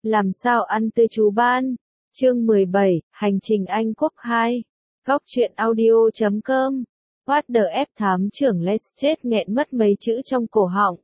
Làm sao ăn tươi chú ban? Chương 17, Hành trình Anh Quốc 2. Góc truyện audio.com. What the F thám trưởng Lestrade nghẹn mất mấy chữ trong cổ họng.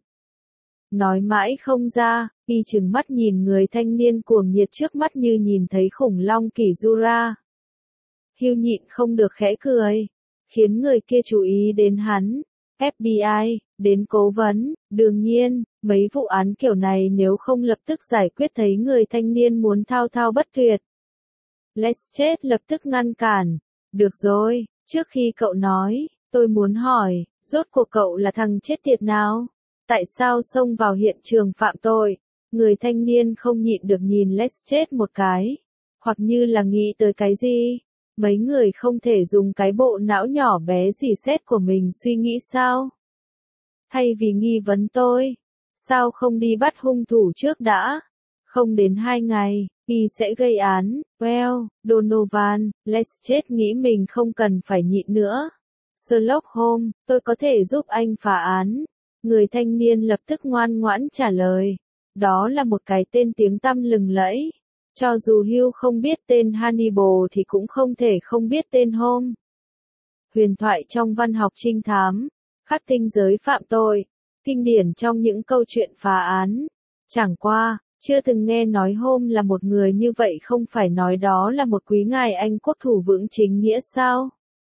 Nói mãi không ra, y trừng mắt nhìn người thanh niên cuồng nhiệt trước mắt như nhìn thấy khủng long kỷ Jura. Hugh nhịn không được khẽ cười, khiến người kia chú ý đến hắn. FBI, đến cố vấn, đương nhiên, mấy vụ án kiểu này nếu không lập tức giải quyết thấy người thanh niên muốn thao thao bất tuyệt. Lestrade lập tức ngăn cản. Được rồi, trước khi cậu nói, tôi muốn hỏi, rốt cuộc cậu là thằng chết tiệt nào? Tại sao xông vào hiện trường phạm tội? Người thanh niên không nhịn được nhìn Lestrade một cái, hoặc như là nghĩ tới cái gì? Mấy người không thể dùng cái bộ não nhỏ bé dỉ xét của mình suy nghĩ sao? Thay vì nghi vấn tôi, sao không đi bắt hung thủ trước đã? Không đến 2 ngày, y sẽ gây án. Well, Donovan, Lestrade nghĩ mình không cần phải nhịn nữa. Sherlock Holmes, tôi có thể giúp anh phá án. Người thanh niên lập tức ngoan ngoãn trả lời. Đó là một cái tên tiếng tăm lừng lẫy. Cho dù Hugh không biết tên Hannibal thì cũng không thể không biết tên Holmes. Huyền thoại trong văn học trinh thám, khắc tinh giới phạm tội, kinh điển trong những câu chuyện phá án. Chẳng qua, chưa từng nghe nói Holmes là một người như vậy, không phải nói đó là một quý ngài Anh quốc thủ vững chính nghĩa sao?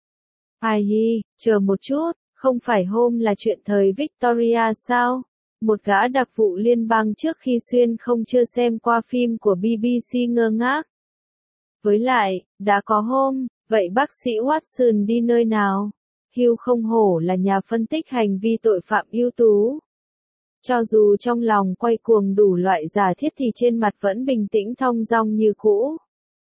Ai hi, chờ một chút, không phải Holmes là chuyện thời Victoria sao? Một gã đặc vụ liên bang trước khi xuyên không chưa xem qua phim của BBC ngơ ngác. Với lại, đã có Holmes, vậy bác sĩ Watson đi nơi nào? Hugh không hổ là nhà phân tích hành vi tội phạm ưu tú. Cho dù trong lòng quay cuồng đủ loại giả thiết thì trên mặt vẫn bình tĩnh thong dong như cũ.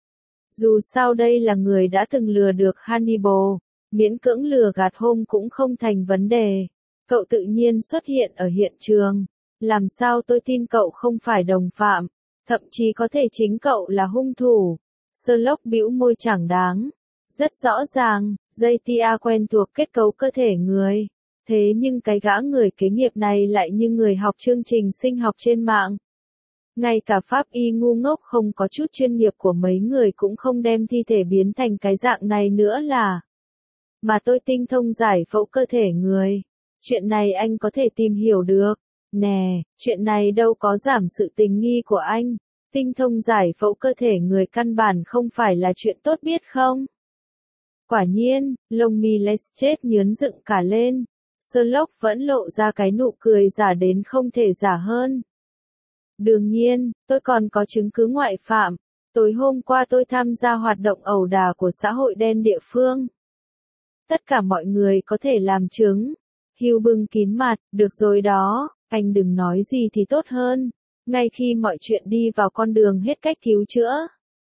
Dù sao đây là người đã từng lừa được Hannibal, miễn cưỡng lừa gạt Holmes cũng không thành vấn đề. Cậu tự nhiên xuất hiện ở hiện trường. Làm sao tôi tin cậu không phải đồng phạm, thậm chí có thể chính cậu là hung thủ. Sherlock bĩu môi chẳng đáng. Rất rõ ràng, JTA quen thuộc kết cấu cơ thể người. Thế nhưng cái gã người kế nghiệp này lại như người học chương trình sinh học trên mạng. Ngay cả pháp y ngu ngốc không có chút chuyên nghiệp của mấy người cũng không đem thi thể biến thành cái dạng này nữa là. Mà tôi tinh thông giải phẫu cơ thể người. Chuyện này anh có thể tìm hiểu được. Nè, chuyện này đâu có giảm sự tình nghi của anh. Tinh thông giải phẫu cơ thể người căn bản không phải là chuyện tốt biết không? Quả nhiên, lông mi Lestrade nhướn dựng cả lên. Sherlock vẫn lộ ra cái nụ cười giả đến không thể giả hơn. Đương nhiên, tôi còn có chứng cứ ngoại phạm. Tối hôm qua tôi tham gia hoạt động ẩu đả của xã hội đen địa phương. Tất cả mọi người có thể làm chứng. Hugh bưng kín mặt, được rồi đó, anh đừng nói gì thì tốt hơn. Ngay khi mọi chuyện đi vào con đường hết cách cứu chữa.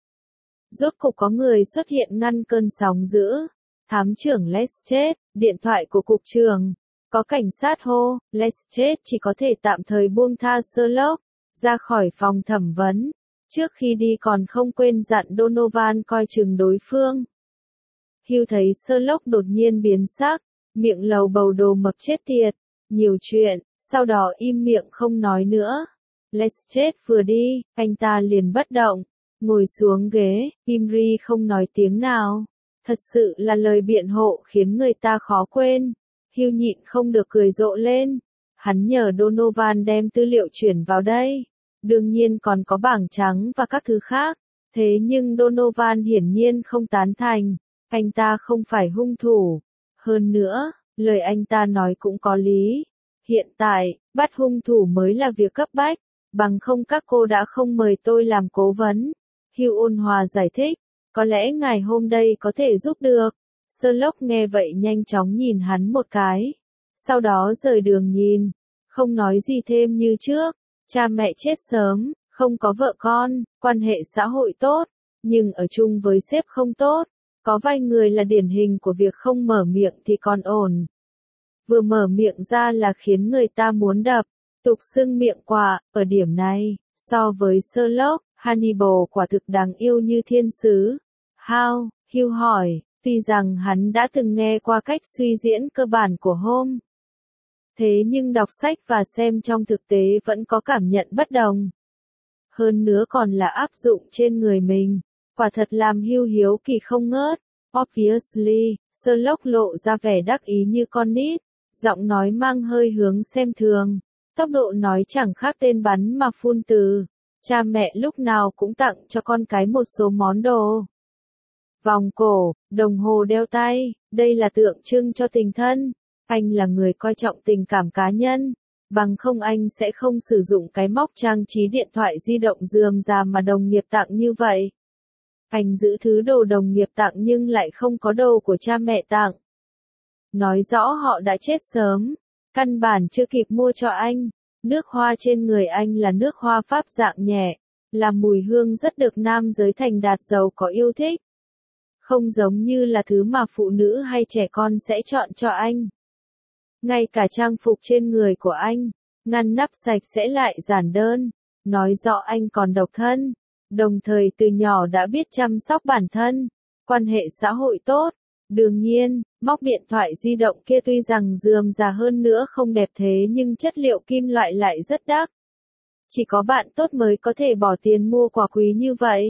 Rốt cục có người xuất hiện ngăn cơn sóng dữ. Thám trưởng Lestrade, điện thoại của cục trưởng. Có cảnh sát hô, Lestrade chỉ có thể tạm thời buông tha Sherlock, ra khỏi phòng thẩm vấn. Trước khi đi còn không quên dặn Donovan coi chừng đối phương. Hugh thấy Sherlock đột nhiên biến sắc, miệng lầu bầu đồ mập chết tiệt, nhiều chuyện, sau đó im miệng không nói nữa. Lestrade vừa đi, anh ta liền bất động, ngồi xuống ghế, im ri không nói tiếng nào. Thật sự là lời biện hộ khiến người ta khó quên. Hugh nhịn không được cười rộ lên. Hắn nhờ Donovan đem tư liệu chuyển vào đây. Đương nhiên còn có bảng trắng và các thứ khác. Thế nhưng Donovan hiển nhiên không tán thành. Anh ta không phải hung thủ. Hơn nữa, lời anh ta nói cũng có lý. Hiện tại, bắt hung thủ mới là việc cấp bách. Bằng không các cô đã không mời tôi làm cố vấn. Hugh ôn hòa giải thích. Có lẽ ngày hôm đây có thể giúp được. Sherlock nghe vậy nhanh chóng nhìn hắn một cái. Sau đó rời đường nhìn. Không nói gì thêm như trước. Cha mẹ chết sớm, không có vợ con, quan hệ xã hội tốt. Nhưng ở chung với sếp không tốt. Có vài người là điển hình của việc không mở miệng thì còn ổn. Vừa mở miệng ra là khiến người ta muốn đập. Tục xưng miệng quạ, ở điểm này, so với Sherlock, Hannibal quả thực đáng yêu như thiên sứ. How? Hugh hỏi, tuy rằng hắn đã từng nghe qua cách suy diễn cơ bản của Holmes. Thế nhưng đọc sách và xem trong thực tế vẫn có cảm nhận bất đồng. hơn nữa còn là áp dụng trên người mình. Quả thật làm Hugh hiếu kỳ không ngớt. Obviously, Sherlock lộ ra vẻ đắc ý như con nít, giọng nói mang hơi hướng xem thường, tốc độ nói chẳng khác tên bắn mà phun từ. Cha mẹ lúc nào cũng tặng cho con cái một số món đồ. Vòng cổ, đồng hồ đeo tay, đây là tượng trưng cho tình thân. Anh là người coi trọng tình cảm cá nhân, bằng không anh sẽ không sử dụng cái móc trang trí điện thoại di động rườm rà mà đồng nghiệp tặng như vậy. Anh giữ thứ đồ đồng nghiệp tặng nhưng lại không có đồ của cha mẹ tặng. Nói rõ họ đã chết sớm, căn bản chưa kịp mua cho anh. Nước hoa trên người anh là nước hoa Pháp dạng nhẹ, là mùi hương rất được nam giới thành đạt giàu có yêu thích. Không giống như là thứ mà phụ nữ hay trẻ con sẽ chọn cho anh. Ngay cả trang phục trên người của anh, ngăn nắp sạch sẽ lại giản đơn, nói rõ anh còn độc thân, đồng thời từ nhỏ đã biết chăm sóc bản thân, quan hệ xã hội tốt. Đương nhiên, móc điện thoại di động kia tuy rằng rườm rà hơn nữa không đẹp thế nhưng chất liệu kim loại lại rất đắt. Chỉ có bạn tốt mới có thể bỏ tiền mua quà quý như vậy.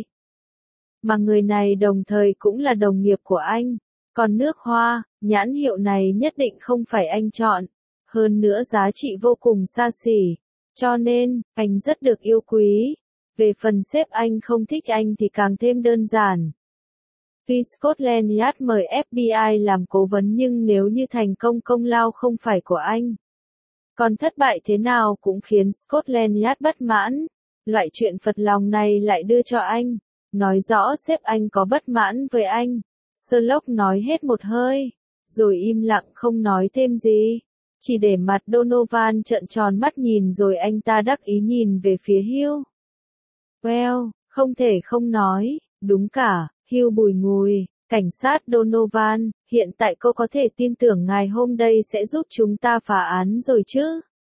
Mà người này đồng thời cũng là đồng nghiệp của anh. Còn nước hoa, nhãn hiệu này nhất định không phải anh chọn. Hơn nữa giá trị vô cùng xa xỉ. Cho nên, anh rất được yêu quý. Về phần sếp anh không thích anh thì càng thêm đơn giản. Tuy Scotland Yard mời FBI làm cố vấn nhưng nếu như thành công công lao không phải của anh. Còn thất bại thế nào cũng khiến Scotland Yard bất mãn. Loại chuyện phật lòng này lại đưa cho anh. Nói rõ sếp anh có bất mãn với anh. Sherlock nói hết một hơi, rồi im lặng không nói thêm gì. Chỉ để mặt Donovan trợn tròn mắt nhìn rồi anh ta đắc ý nhìn về phía Hugh. Well, không thể không nói, đúng cả, Hugh bùi ngùi. Cảnh sát Donovan, hiện tại cô có thể tin tưởng ngày hôm đây sẽ giúp chúng ta phá án rồi chứ?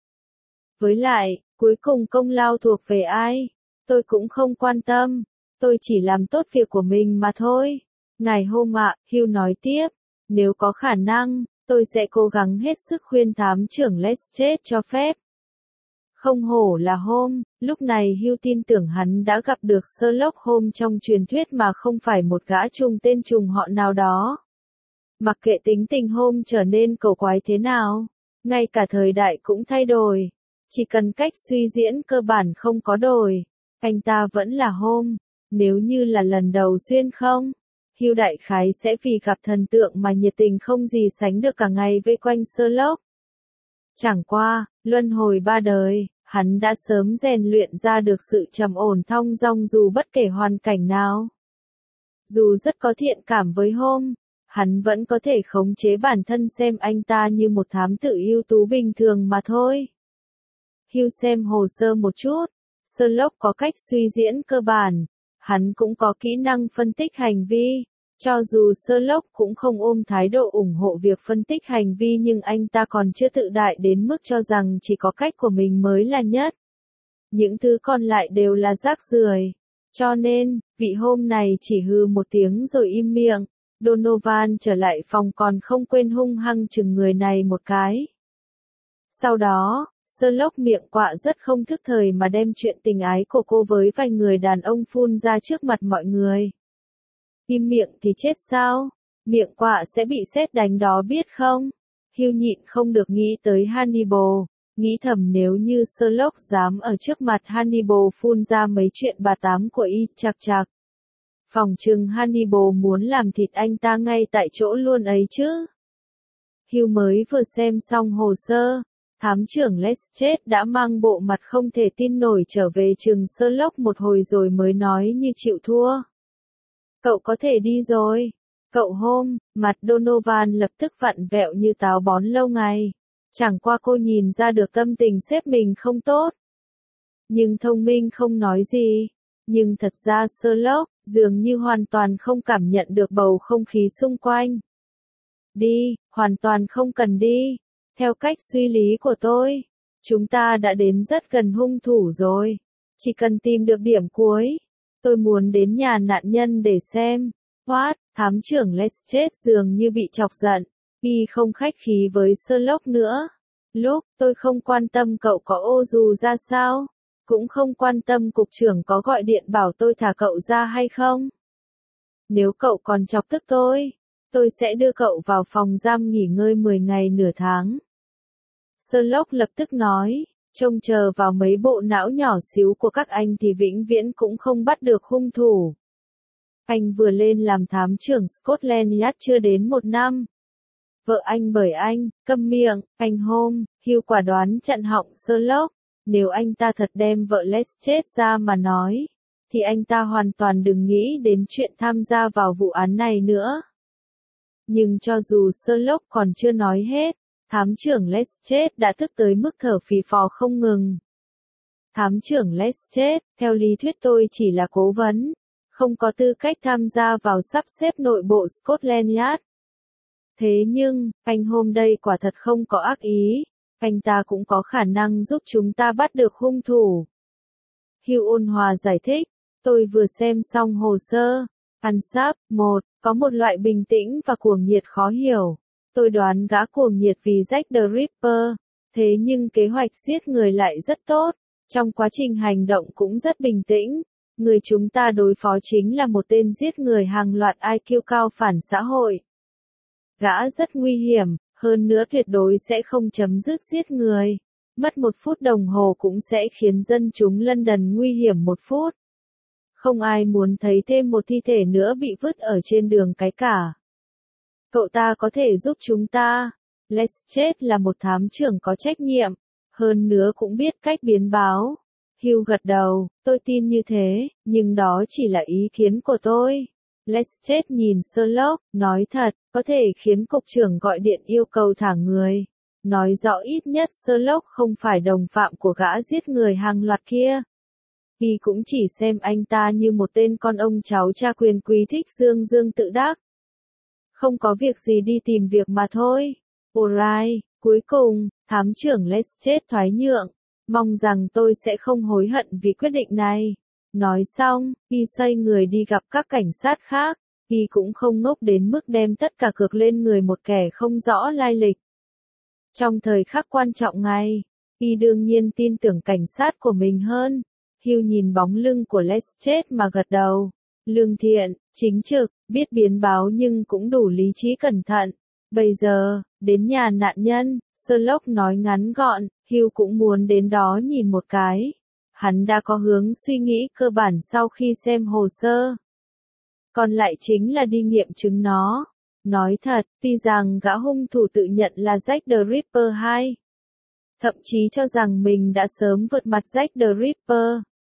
Với lại, cuối cùng công lao thuộc về ai? Tôi cũng không quan tâm. Tôi chỉ làm tốt việc của mình mà thôi. Ngài Holmes ạ, Hugh nói tiếp, nếu có khả năng, tôi sẽ cố gắng hết sức khuyên thám trưởng Lestrade cho phép. Không hổ là Holmes, lúc này Hugh tin tưởng hắn đã gặp được Sherlock Holmes trong truyền thuyết mà không phải một gã trùng tên trùng họ nào đó. Mặc kệ tính tình Holmes trở nên cổ quái thế nào, ngay cả thời đại cũng thay đổi, chỉ cần cách suy diễn cơ bản không có đổi, anh ta vẫn là Holmes. Nếu như là lần đầu xuyên không, Hugh đại khái sẽ vì gặp thần tượng mà nhiệt tình không gì sánh được cả ngày vây quanh Sherlock. Chẳng qua, luân hồi ba đời, hắn đã sớm rèn luyện ra được sự trầm ổn thong dong dù bất kể hoàn cảnh nào. Dù rất có thiện cảm với Holmes, hắn vẫn có thể khống chế bản thân xem anh ta như một thám tử ưu tú bình thường mà thôi. Hugh xem hồ sơ một chút, Sherlock có cách suy diễn cơ bản. Hắn cũng có kỹ năng phân tích hành vi. Cho dù Sherlock cũng không ôm thái độ ủng hộ việc phân tích hành vi nhưng anh ta còn chưa tự đại đến mức cho rằng chỉ có cách của mình mới là nhất. Những thứ còn lại đều là rác rưởi. Cho nên, vị hôm này chỉ hừ một tiếng rồi im miệng. Donovan trở lại phòng còn không quên hung hăng chừng người này một cái. Sau đó, Sherlock miệng quạ rất không thức thời mà đem chuyện tình ái của cô với vài người đàn ông phun ra trước mặt mọi người. Im miệng thì chết sao? Miệng quạ sẽ bị sét đánh đó biết không? Hugh nhịn không được nghĩ tới Hannibal, nghĩ thầm nếu như Sherlock dám ở trước mặt Hannibal phun ra mấy chuyện bà tám của y chạc chạc. Phòng trừng Hannibal muốn làm thịt anh ta ngay tại chỗ luôn ấy chứ. Hugh mới vừa xem xong hồ sơ. Thám trưởng Lestrade đã mang bộ mặt không thể tin nổi trở về chừng Sherlock một hồi rồi mới nói như chịu thua. Cậu có thể đi rồi. Cậu Holmes, mặt Donovan lập tức vặn vẹo như táo bón lâu ngày. Chẳng qua cô nhìn ra được tâm tình sếp mình không tốt. Nhưng thông minh không nói gì. Nhưng thật ra Sherlock dường như hoàn toàn không cảm nhận được bầu không khí xung quanh. Đi, hoàn toàn không cần đi. Theo cách suy lý của tôi, chúng ta đã đến rất gần hung thủ rồi. Chỉ cần tìm được điểm cuối. Tôi muốn đến nhà nạn nhân để xem. What? Thám trưởng Lestrade dường như bị chọc giận. Y không khách khí với Sherlock nữa. Lúc, tôi không quan tâm cậu có ô dù ra sao. cũng không quan tâm cục trưởng có gọi điện bảo tôi thả cậu ra hay không. Nếu cậu còn chọc tức tôi sẽ đưa cậu vào phòng giam nghỉ ngơi 10 ngày nửa tháng. Sherlock lập tức nói, trông chờ vào mấy bộ não nhỏ xíu của các anh thì vĩnh viễn cũng không bắt được hung thủ. Anh vừa lên làm thám trưởng Scotland Yard chưa đến 1 năm. Vợ anh bởi anh, câm miệng, anh Holmes, Hugh quả đoán chặn họng Sherlock. Nếu anh ta thật đem vợ Lestrade ra mà nói, thì anh ta hoàn toàn đừng nghĩ đến chuyện tham gia vào vụ án này nữa. Nhưng cho dù Sherlock còn chưa nói hết, thám trưởng Lestrade đã tức tới mức thở phì phò không ngừng. Thám trưởng Lestrade, theo lý thuyết tôi chỉ là cố vấn, không có tư cách tham gia vào sắp xếp nội bộ Scotland Yard. Thế nhưng, anh Holmes đây quả thật không có ác ý, anh ta cũng có khả năng giúp chúng ta bắt được hung thủ. Hugh ôn hòa giải thích, tôi vừa xem xong hồ sơ. Ansap 1, có một loại bình tĩnh và cuồng nhiệt khó hiểu. Tôi đoán gã cuồng nhiệt vì Jack the Ripper, thế nhưng kế hoạch giết người lại rất tốt, trong quá trình hành động cũng rất bình tĩnh. Người chúng ta đối phó chính là một tên giết người hàng loạt IQ cao phản xã hội. Gã rất nguy hiểm, hơn nữa tuyệt đối sẽ không chấm dứt giết người. Mất 1 phút đồng hồ cũng sẽ khiến dân chúng London nguy hiểm 1 phút. Không ai muốn thấy thêm một thi thể nữa bị vứt ở trên đường cái cả. Cậu ta có thể giúp chúng ta. Lestrade là một thám trưởng có trách nhiệm, hơn nữa cũng biết cách biến báo. Hugh gật đầu, tôi tin như thế, nhưng đó chỉ là ý kiến của tôi. Lestrade nhìn Sherlock, nói thật, có thể khiến cục trưởng gọi điện yêu cầu thả người. Nói rõ ít nhất Sherlock không phải đồng phạm của gã giết người hàng loạt kia. Y cũng chỉ xem anh ta như một tên con ông cháu cha quyền quý thích dương dương tự đắc. Không có việc gì đi tìm việc mà thôi. Alright, cuối cùng, thám trưởng Lestrade thoái nhượng. Mong rằng tôi sẽ không hối hận vì quyết định này. Nói xong, Y xoay người đi gặp các cảnh sát khác. Y cũng không ngốc đến mức đem tất cả cược lên người một kẻ không rõ lai lịch. Trong thời khắc quan trọng này, Y đương nhiên tin tưởng cảnh sát của mình hơn. Hugh nhìn bóng lưng của Lestrade mà gật đầu. Lương thiện, chính trực, biết biến báo nhưng cũng đủ lý trí cẩn thận. Bây giờ, đến nhà nạn nhân, Sherlock nói ngắn gọn, Hugh cũng muốn đến đó nhìn một cái. Hắn đã có hướng suy nghĩ cơ bản sau khi xem hồ sơ. Còn lại chính là đi nghiệm chứng nó. Nói thật, tuy rằng gã hung thủ tự nhận là Jack the Ripper 2. Thậm chí cho rằng mình đã sớm vượt mặt Jack the Ripper.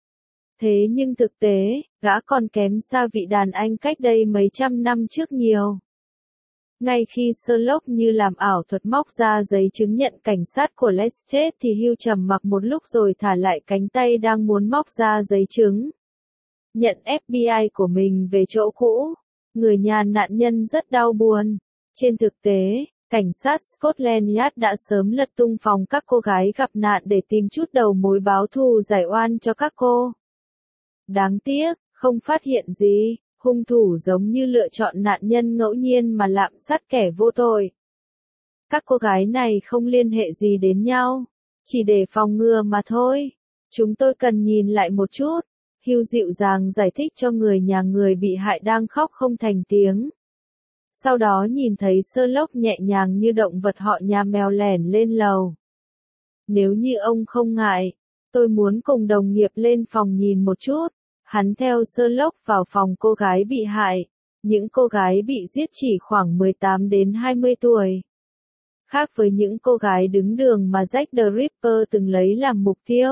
Thế nhưng thực tế, gã còn kém xa vị đàn anh cách đây mấy trăm năm trước nhiều. Ngay khi Sherlock như làm ảo thuật móc ra giấy chứng nhận cảnh sát của Lestrade thì Hugh trầm mặc một lúc rồi thả lại cánh tay đang muốn móc ra giấy chứng nhận FBI của mình về chỗ cũ. Người nhà nạn nhân rất đau buồn. Trên thực tế, cảnh sát Scotland Yard đã sớm lật tung phòng các cô gái gặp nạn để tìm chút đầu mối báo thù giải oan cho các cô. Đáng tiếc, không phát hiện gì, hung thủ giống như lựa chọn nạn nhân ngẫu nhiên mà lạm sát kẻ vô tội. Các cô gái này không liên hệ gì đến nhau, chỉ để phòng ngừa mà thôi. Chúng tôi cần nhìn lại một chút. Hugh dịu dàng giải thích cho người nhà người bị hại đang khóc không thành tiếng. Sau đó nhìn thấy Sherlock nhẹ nhàng như động vật họ nhà mèo lẻn lên lầu. Nếu như ông không ngại, tôi muốn cùng đồng nghiệp lên phòng nhìn một chút. Hắn theo Sherlock vào phòng cô gái bị hại. Những cô gái bị giết chỉ khoảng 18 đến 20 tuổi. Khác với những cô gái đứng đường mà Jack the Ripper từng lấy làm mục tiêu.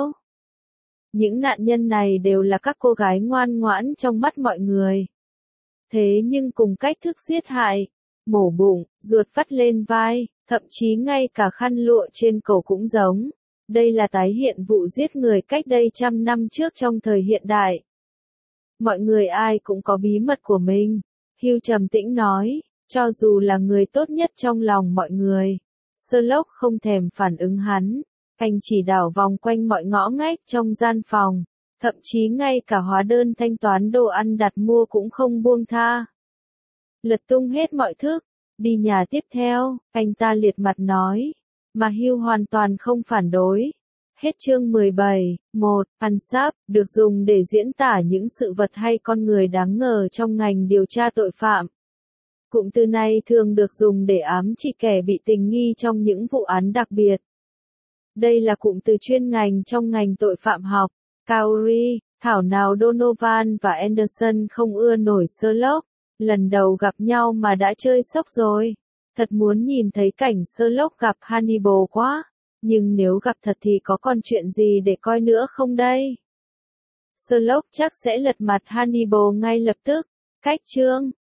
Những nạn nhân này đều là các cô gái ngoan ngoãn trong mắt mọi người. Thế nhưng cùng cách thức giết hại, mổ bụng, ruột vắt lên vai, thậm chí ngay cả khăn lụa trên cổ cũng giống. Đây là tái hiện vụ giết người cách đây trăm năm trước trong thời hiện đại. Mọi người ai cũng có bí mật của mình. Hugh trầm tĩnh nói, cho dù là người tốt nhất trong lòng mọi người. Sherlock không thèm phản ứng hắn. Anh chỉ đảo vòng quanh mọi ngõ ngách trong gian phòng. Thậm chí ngay cả hóa đơn thanh toán đồ ăn đặt mua cũng không buông tha. Lật tung hết mọi thứ. Đi nhà tiếp theo, anh ta liệt mặt nói. Mà Hugh hoàn toàn không phản đối. Hết chương 17. 1. Unsub, được dùng để diễn tả những sự vật hay con người đáng ngờ trong ngành điều tra tội phạm. Cụm từ này thường được dùng để ám chỉ kẻ bị tình nghi trong những vụ án đặc biệt. Đây là cụm từ chuyên ngành trong ngành tội phạm học. Cowrie, thảo nào Donovan và Anderson không ưa nổi Sherlock. Lần đầu gặp nhau mà đã chơi sốc rồi. Thật muốn nhìn thấy cảnh Sherlock gặp Hannibal quá. Nhưng nếu gặp thật thì có còn chuyện gì để coi nữa không đây? Sherlock chắc sẽ lật mặt Hannibal ngay lập tức. Cách chương